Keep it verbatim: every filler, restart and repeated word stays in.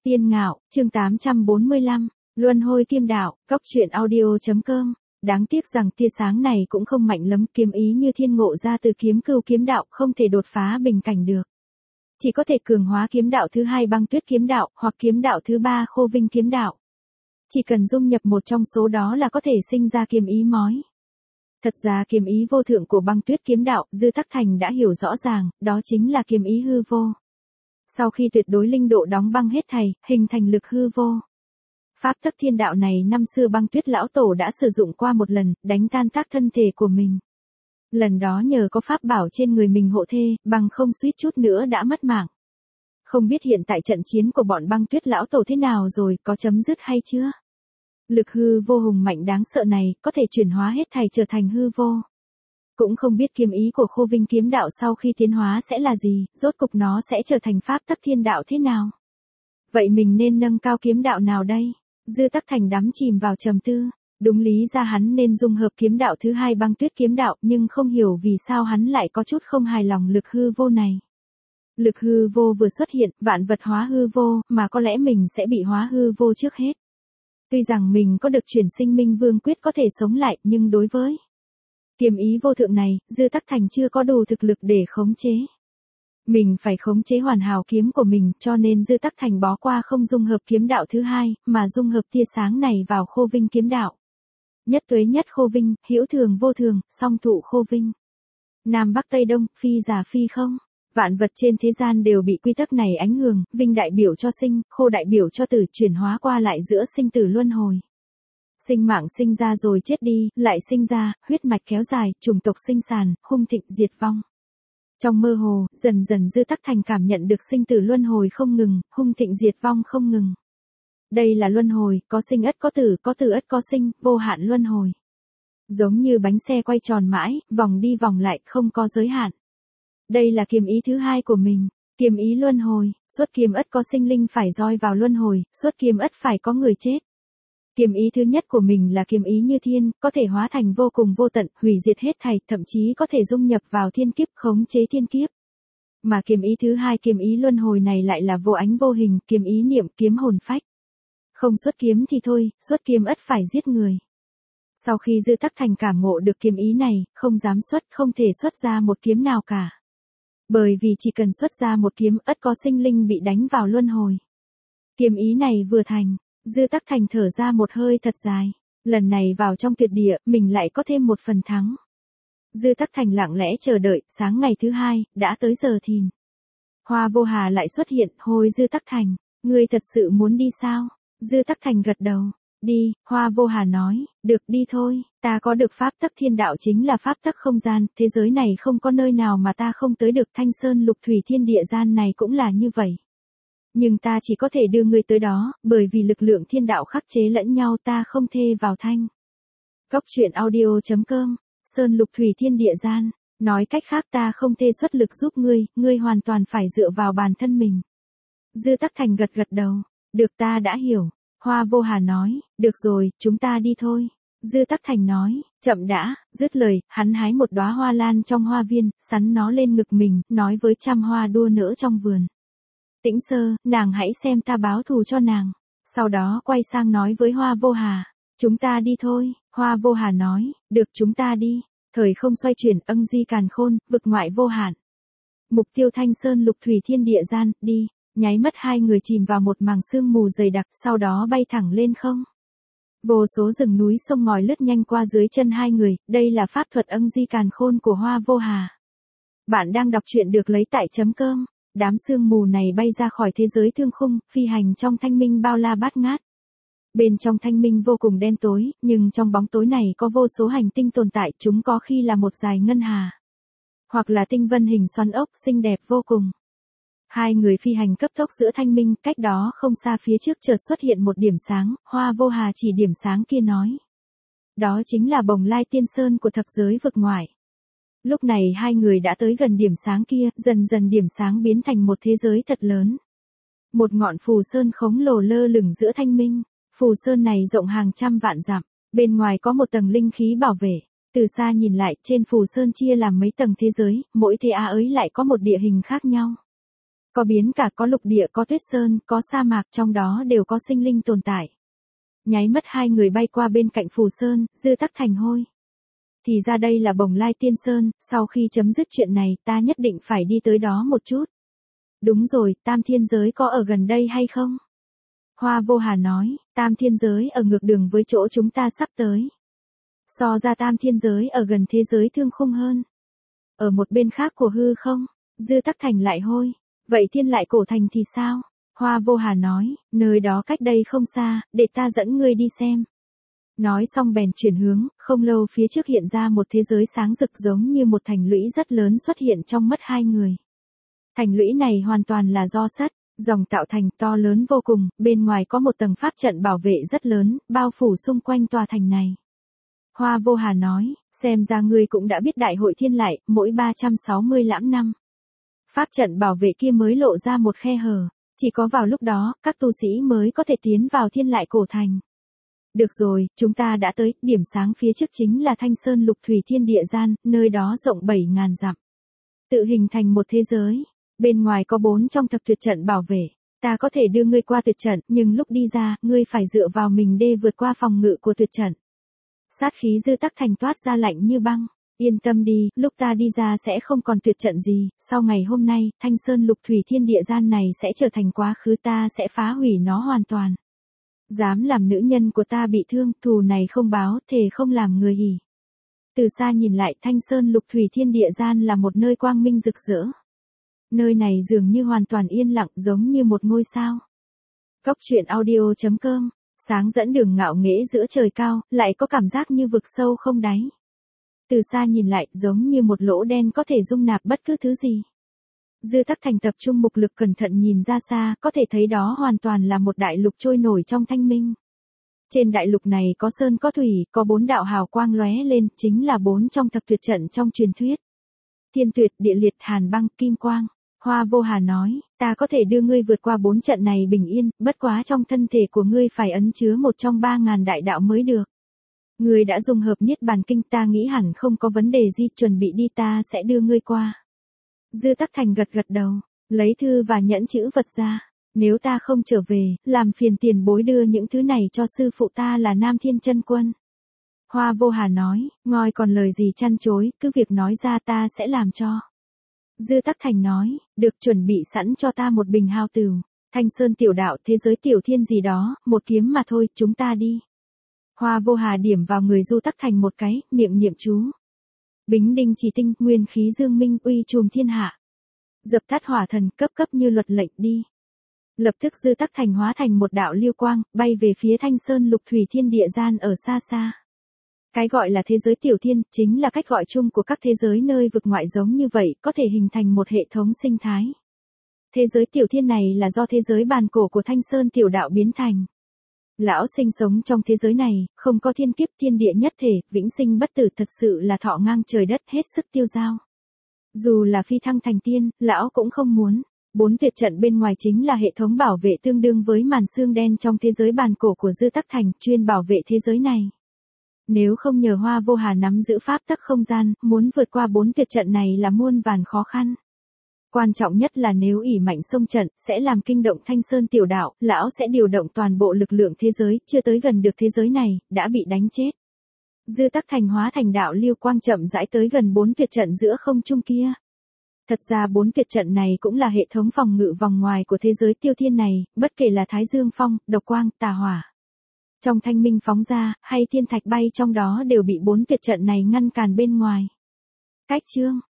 Tiên Ngạo, chương tám trăm bốn mươi lăm, Luân hồi kiếm đạo, Cốc truyện audio.com. Đáng tiếc rằng tia sáng này cũng không mạnh lắm, kiếm ý như thiên ngộ ra từ kiếm cưu kiếm đạo, không thể đột phá bình cảnh được. Chỉ có thể cường hóa kiếm đạo thứ hai băng tuyết kiếm đạo, hoặc kiếm đạo thứ ba khô vinh kiếm đạo. Chỉ cần dung nhập một trong số đó là có thể sinh ra kiếm ý mói. Thật ra kiếm ý vô thượng của băng tuyết kiếm đạo, Dư Tắc Thành đã hiểu rõ ràng, đó chính là kiếm ý hư vô. Sau khi tuyệt đối linh độ đóng băng hết thảy, hình thành lực hư vô. Pháp tắc thiên đạo này năm xưa băng tuyết lão tổ đã sử dụng qua một lần, đánh tan tác thân thể của mình. Lần đó nhờ có pháp bảo trên người mình hộ thê, bằng không suýt chút nữa đã mất mạng. Không biết hiện tại trận chiến của bọn băng tuyết lão tổ thế nào rồi, có chấm dứt hay chưa? Lực hư vô hùng mạnh đáng sợ này, có thể chuyển hóa hết thảy trở thành hư vô. Cũng không biết kiếm ý của khô vinh kiếm đạo sau khi tiến hóa sẽ là gì, rốt cục nó sẽ trở thành pháp tắc thiên đạo thế nào? Vậy mình nên nâng cao kiếm đạo nào đây? Dư Tắc Thành đắm chìm vào trầm tư. Đúng lý ra hắn nên dung hợp kiếm đạo thứ hai băng tuyết kiếm đạo, nhưng không hiểu vì sao hắn lại có chút không hài lòng lực hư vô này. Lực hư vô vừa xuất hiện, vạn vật hóa hư vô, mà có lẽ mình sẽ bị hóa hư vô trước hết. Tuy rằng mình có được chuyển sinh minh vương quyết có thể sống lại, nhưng đối với kiếm ý vô thượng này, Dư Tắc Thành chưa có đủ thực lực để khống chế. Mình phải khống chế hoàn hảo kiếm của mình, cho nên Dư Tắc Thành bó qua không dung hợp kiếm đạo thứ hai, mà dung hợp tia sáng này vào khô vinh kiếm đạo. Nhất tuế nhất khô vinh, hữu thường vô thường, song thụ khô vinh. Nam Bắc Tây Đông, phi giả phi không. Vạn vật trên thế gian đều bị quy tắc này ảnh hưởng, vinh đại biểu cho sinh, khô đại biểu cho tử, chuyển hóa qua lại giữa sinh tử luân hồi. Sinh mạng sinh ra rồi chết đi, lại sinh ra, huyết mạch kéo dài, chủng tộc sinh sản, hung thịnh diệt vong. Trong mơ hồ, dần dần Dư Tắc Thành cảm nhận được sinh tử luân hồi không ngừng, hung thịnh diệt vong không ngừng. Đây là luân hồi, có sinh ất có tử, có tử ất có sinh, vô hạn luân hồi. Giống như bánh xe quay tròn mãi, vòng đi vòng lại, không có giới hạn. Đây là kiếm ý thứ hai của mình, kiếm ý luân hồi, xuất kiếm ất có sinh linh phải roi vào luân hồi, xuất kiếm ất phải có người chết. Kiếm ý thứ nhất của mình là kiếm ý như thiên, có thể hóa thành vô cùng vô tận, hủy diệt hết thảy, thậm chí có thể dung nhập vào thiên kiếp, khống chế thiên kiếp. Mà kiếm ý thứ hai, kiếm ý luân hồi này lại là vô ánh vô hình, kiếm ý niệm, kiếm hồn phách. Không xuất kiếm thì thôi, xuất kiếm ất phải giết người. Sau khi Dư Tắc Thành cảm ngộ được kiếm ý này, không dám xuất, không thể xuất ra một kiếm nào cả. Bởi vì chỉ cần xuất ra một kiếm, ất có sinh linh bị đánh vào luân hồi. Kiếm ý này vừa thành, Dư Tắc Thành thở ra một hơi thật dài. Lần này vào trong tuyệt địa, mình lại có thêm một phần thắng. Dư Tắc Thành lặng lẽ chờ đợi, sáng ngày thứ hai, đã tới giờ thìn. Hoa Vô Hà lại xuất hiện, hồi Dư Tắc Thành, ngươi thật sự muốn đi sao? Dư Tắc Thành gật đầu, đi, Hoa Vô Hà nói, được đi thôi, ta có được pháp tắc thiên đạo chính là pháp tắc không gian, thế giới này không có nơi nào mà ta không tới được, Thanh Sơn Lục Thủy Thiên Địa Gian này cũng là như vậy. Nhưng ta chỉ có thể đưa ngươi tới đó, bởi vì lực lượng thiên đạo khắc chế lẫn nhau, ta không thê vào thanh. Cốc truyện audio.com, Sơn Lục Thủy Thiên Địa Gian, nói cách khác ta không thê xuất lực giúp ngươi, ngươi hoàn toàn phải dựa vào bản thân mình. Dư Tắc Thành gật gật đầu, được ta đã hiểu. Hoa Vô Hà nói, được rồi, chúng ta đi thôi. Dư Tắc Thành nói, chậm đã, dứt lời, hắn hái một đóa hoa lan trong hoa viên, sắn nó lên ngực mình, nói với trăm hoa đua nở trong vườn. Tĩnh Sơ, nàng hãy xem ta báo thù cho nàng. Sau đó quay sang nói với Hoa Vô Hà, chúng ta đi thôi. Hoa Vô Hà nói, được chúng ta đi. Thời không xoay chuyển, âng di càn khôn, vực ngoại vô hạn. Mục tiêu Thanh Sơn Lục Thủy Thiên Địa Gian, đi. Nháy mắt hai người chìm vào một màng sương mù dày đặc, sau đó bay thẳng lên không. Vô số rừng núi sông ngòi lướt nhanh qua dưới chân hai người, đây là pháp thuật âng di càn khôn của Hoa Vô Hà. Bạn đang đọc truyện được lấy tại chấm com. Đám sương mù này bay ra khỏi thế giới thương khung, phi hành trong thanh minh bao la bát ngát. Bên trong thanh minh vô cùng đen tối, nhưng trong bóng tối này có vô số hành tinh tồn tại, chúng có khi là một dải ngân hà. Hoặc là tinh vân hình xoắn ốc xinh đẹp vô cùng. Hai người phi hành cấp tốc giữa thanh minh, cách đó không xa phía trước chợt xuất hiện một điểm sáng, Hoa Vô Hà chỉ điểm sáng kia nói. Đó chính là Bồng Lai Tiên Sơn của thập giới vực ngoại. Lúc này hai người đã tới gần điểm sáng kia, dần dần điểm sáng biến thành một thế giới thật lớn. Một ngọn phù sơn khổng lồ lơ lửng giữa thanh minh, phù sơn này rộng hàng trăm vạn dặm, bên ngoài có một tầng linh khí bảo vệ. Từ xa nhìn lại, trên phù sơn chia làm mấy tầng thế giới, mỗi thế á ấy lại có một địa hình khác nhau. Có biến cả, có lục địa, có tuyết sơn, có sa mạc, trong đó đều có sinh linh tồn tại. Nháy mắt hai người bay qua bên cạnh Phù Sơn, Dư Tắc Thành hôi. Thì ra đây là Bồng Lai Tiên Sơn, sau khi chấm dứt chuyện này ta nhất định phải đi tới đó một chút. Đúng rồi, Tam Thiên Giới có ở gần đây hay không? Hoa Vô Hà nói, Tam Thiên Giới ở ngược đường với chỗ chúng ta sắp tới. So ra Tam Thiên Giới ở gần thế giới thương khung hơn. Ở một bên khác của hư không, Dư Tắc Thành lại hôi. Vậy Thiên Lại Cổ Thành thì sao? Hoa Vô Hà nói, nơi đó cách đây không xa, để ta dẫn ngươi đi xem. Nói xong bèn chuyển hướng, không lâu phía trước hiện ra một thế giới sáng rực giống như một thành lũy rất lớn xuất hiện trong mắt hai người. Thành lũy này hoàn toàn là do sắt, ròng tạo thành, to lớn vô cùng, bên ngoài có một tầng pháp trận bảo vệ rất lớn, bao phủ xung quanh tòa thành này. Hoa Vô Hà nói, xem ra ngươi cũng đã biết đại hội Thiên Lại, mỗi ba trăm sáu mươi lãm năm. Pháp trận bảo vệ kia mới lộ ra một khe hở, chỉ có vào lúc đó, các tu sĩ mới có thể tiến vào Thiên Lại Cổ Thành. Được rồi, chúng ta đã tới, điểm sáng phía trước chính là Thanh Sơn Lục Thủy Thiên Địa Gian, nơi đó rộng bảy ngàn dặm. Tự hình thành một thế giới, bên ngoài có bốn trong thập tuyệt trận bảo vệ, ta có thể đưa ngươi qua tuyệt trận, nhưng lúc đi ra, ngươi phải dựa vào mình để vượt qua phòng ngự của tuyệt trận. Sát khí Dư Tắc Thành toát ra lạnh như băng. Yên tâm đi, lúc ta đi ra sẽ không còn tuyệt trận gì, sau ngày hôm nay, Thanh Sơn Lục Thủy Thiên Địa Gian này sẽ trở thành quá khứ, ta sẽ phá hủy nó hoàn toàn. Dám làm nữ nhân của ta bị thương, thù này không báo, thề không làm người ỉ. Từ xa nhìn lại, Thanh Sơn Lục Thủy Thiên Địa Gian là một nơi quang minh rực rỡ. Nơi này dường như hoàn toàn yên lặng, giống như một ngôi sao. Cốc truyện audio chấm com, sáng dẫn đường ngạo nghễ giữa trời cao, lại có cảm giác như vực sâu không đáy. Từ xa nhìn lại, giống như một lỗ đen có thể dung nạp bất cứ thứ gì. Dư Tắc Thành tập trung mục lực cẩn thận nhìn ra xa, có thể thấy đó hoàn toàn là một đại lục trôi nổi trong thanh minh. Trên đại lục này có sơn có thủy, có bốn đạo hào quang lóe lên, chính là bốn trong thập tuyệt trận trong truyền thuyết. Thiên Tuyệt, Địa Liệt, Hàn Băng, Kim Quang. Hoa Vô Hà nói, ta có thể đưa ngươi vượt qua bốn trận này bình yên, bất quá trong thân thể của ngươi phải ấn chứa một trong ba ngàn đại đạo mới được. Ngươi đã dùng hợp Niết Bàn Kinh, ta nghĩ hẳn không có vấn đề gì, chuẩn bị đi, ta sẽ đưa ngươi qua. Dư Tắc Thành gật gật đầu, lấy thư và nhẫn chữ vật ra. Nếu ta không trở về, làm phiền tiền bối đưa những thứ này cho sư phụ ta là Nam Thiên Chân Quân. Hoa Vô Hà nói, ngoi còn lời gì chăn chối, cứ việc nói ra ta sẽ làm cho. Dư Tắc Thành nói, được, chuẩn bị sẵn cho ta một bình hao tửu, Thanh Sơn tiểu đạo, thế giới tiểu thiên gì đó, một kiếm mà thôi, chúng ta đi. Hoa Vô Hà điểm vào người Du Tắc Thành một cái, miệng niệm chú. Bính đinh chỉ tinh, nguyên khí dương minh, uy trùm thiên hạ. Dập tắt hỏa thần, cấp cấp như luật lệnh, đi. Lập tức Dư Tắc Thành hóa thành một đạo lưu quang, bay về phía Thanh Sơn Lục Thủy Thiên Địa Gian ở xa xa. Cái gọi là thế giới tiểu thiên, chính là cách gọi chung của các thế giới nơi vực ngoại giống như vậy, có thể hình thành một hệ thống sinh thái. Thế giới tiểu thiên này là do thế giới bàn cổ của Thanh Sơn tiểu đạo biến thành. Lão sinh sống trong thế giới này, không có thiên kiếp, thiên địa nhất thể, vĩnh sinh bất tử, thật sự là thọ ngang trời đất, hết sức tiêu dao. Dù là phi thăng thành tiên, lão cũng không muốn. Bốn tuyệt trận bên ngoài chính là hệ thống bảo vệ tương đương với màn xương đen trong thế giới bàn cổ của Dư Tắc Thành, chuyên bảo vệ thế giới này. Nếu không nhờ Hoa Vô Hà nắm giữ pháp tắc không gian, muốn vượt qua bốn tuyệt trận này là muôn vàn khó khăn. Quan trọng nhất là nếu ỷ mạnh xông trận, sẽ làm kinh động Thanh Sơn tiểu đạo, lão sẽ điều động toàn bộ lực lượng thế giới, chưa tới gần được thế giới này, đã bị đánh chết. Dư Tắc Thành hóa thành đạo lưu quang chậm rãi tới gần bốn tuyệt trận giữa không trung kia. Thật ra bốn tuyệt trận này cũng là hệ thống phòng ngự vòng ngoài của thế giới tiêu thiên này, bất kể là Thái Dương Phong, Độc Quang, Tà Hỏa. Trong thanh minh phóng ra, hay thiên thạch bay trong đó đều bị bốn tuyệt trận này ngăn cản bên ngoài. Cách chương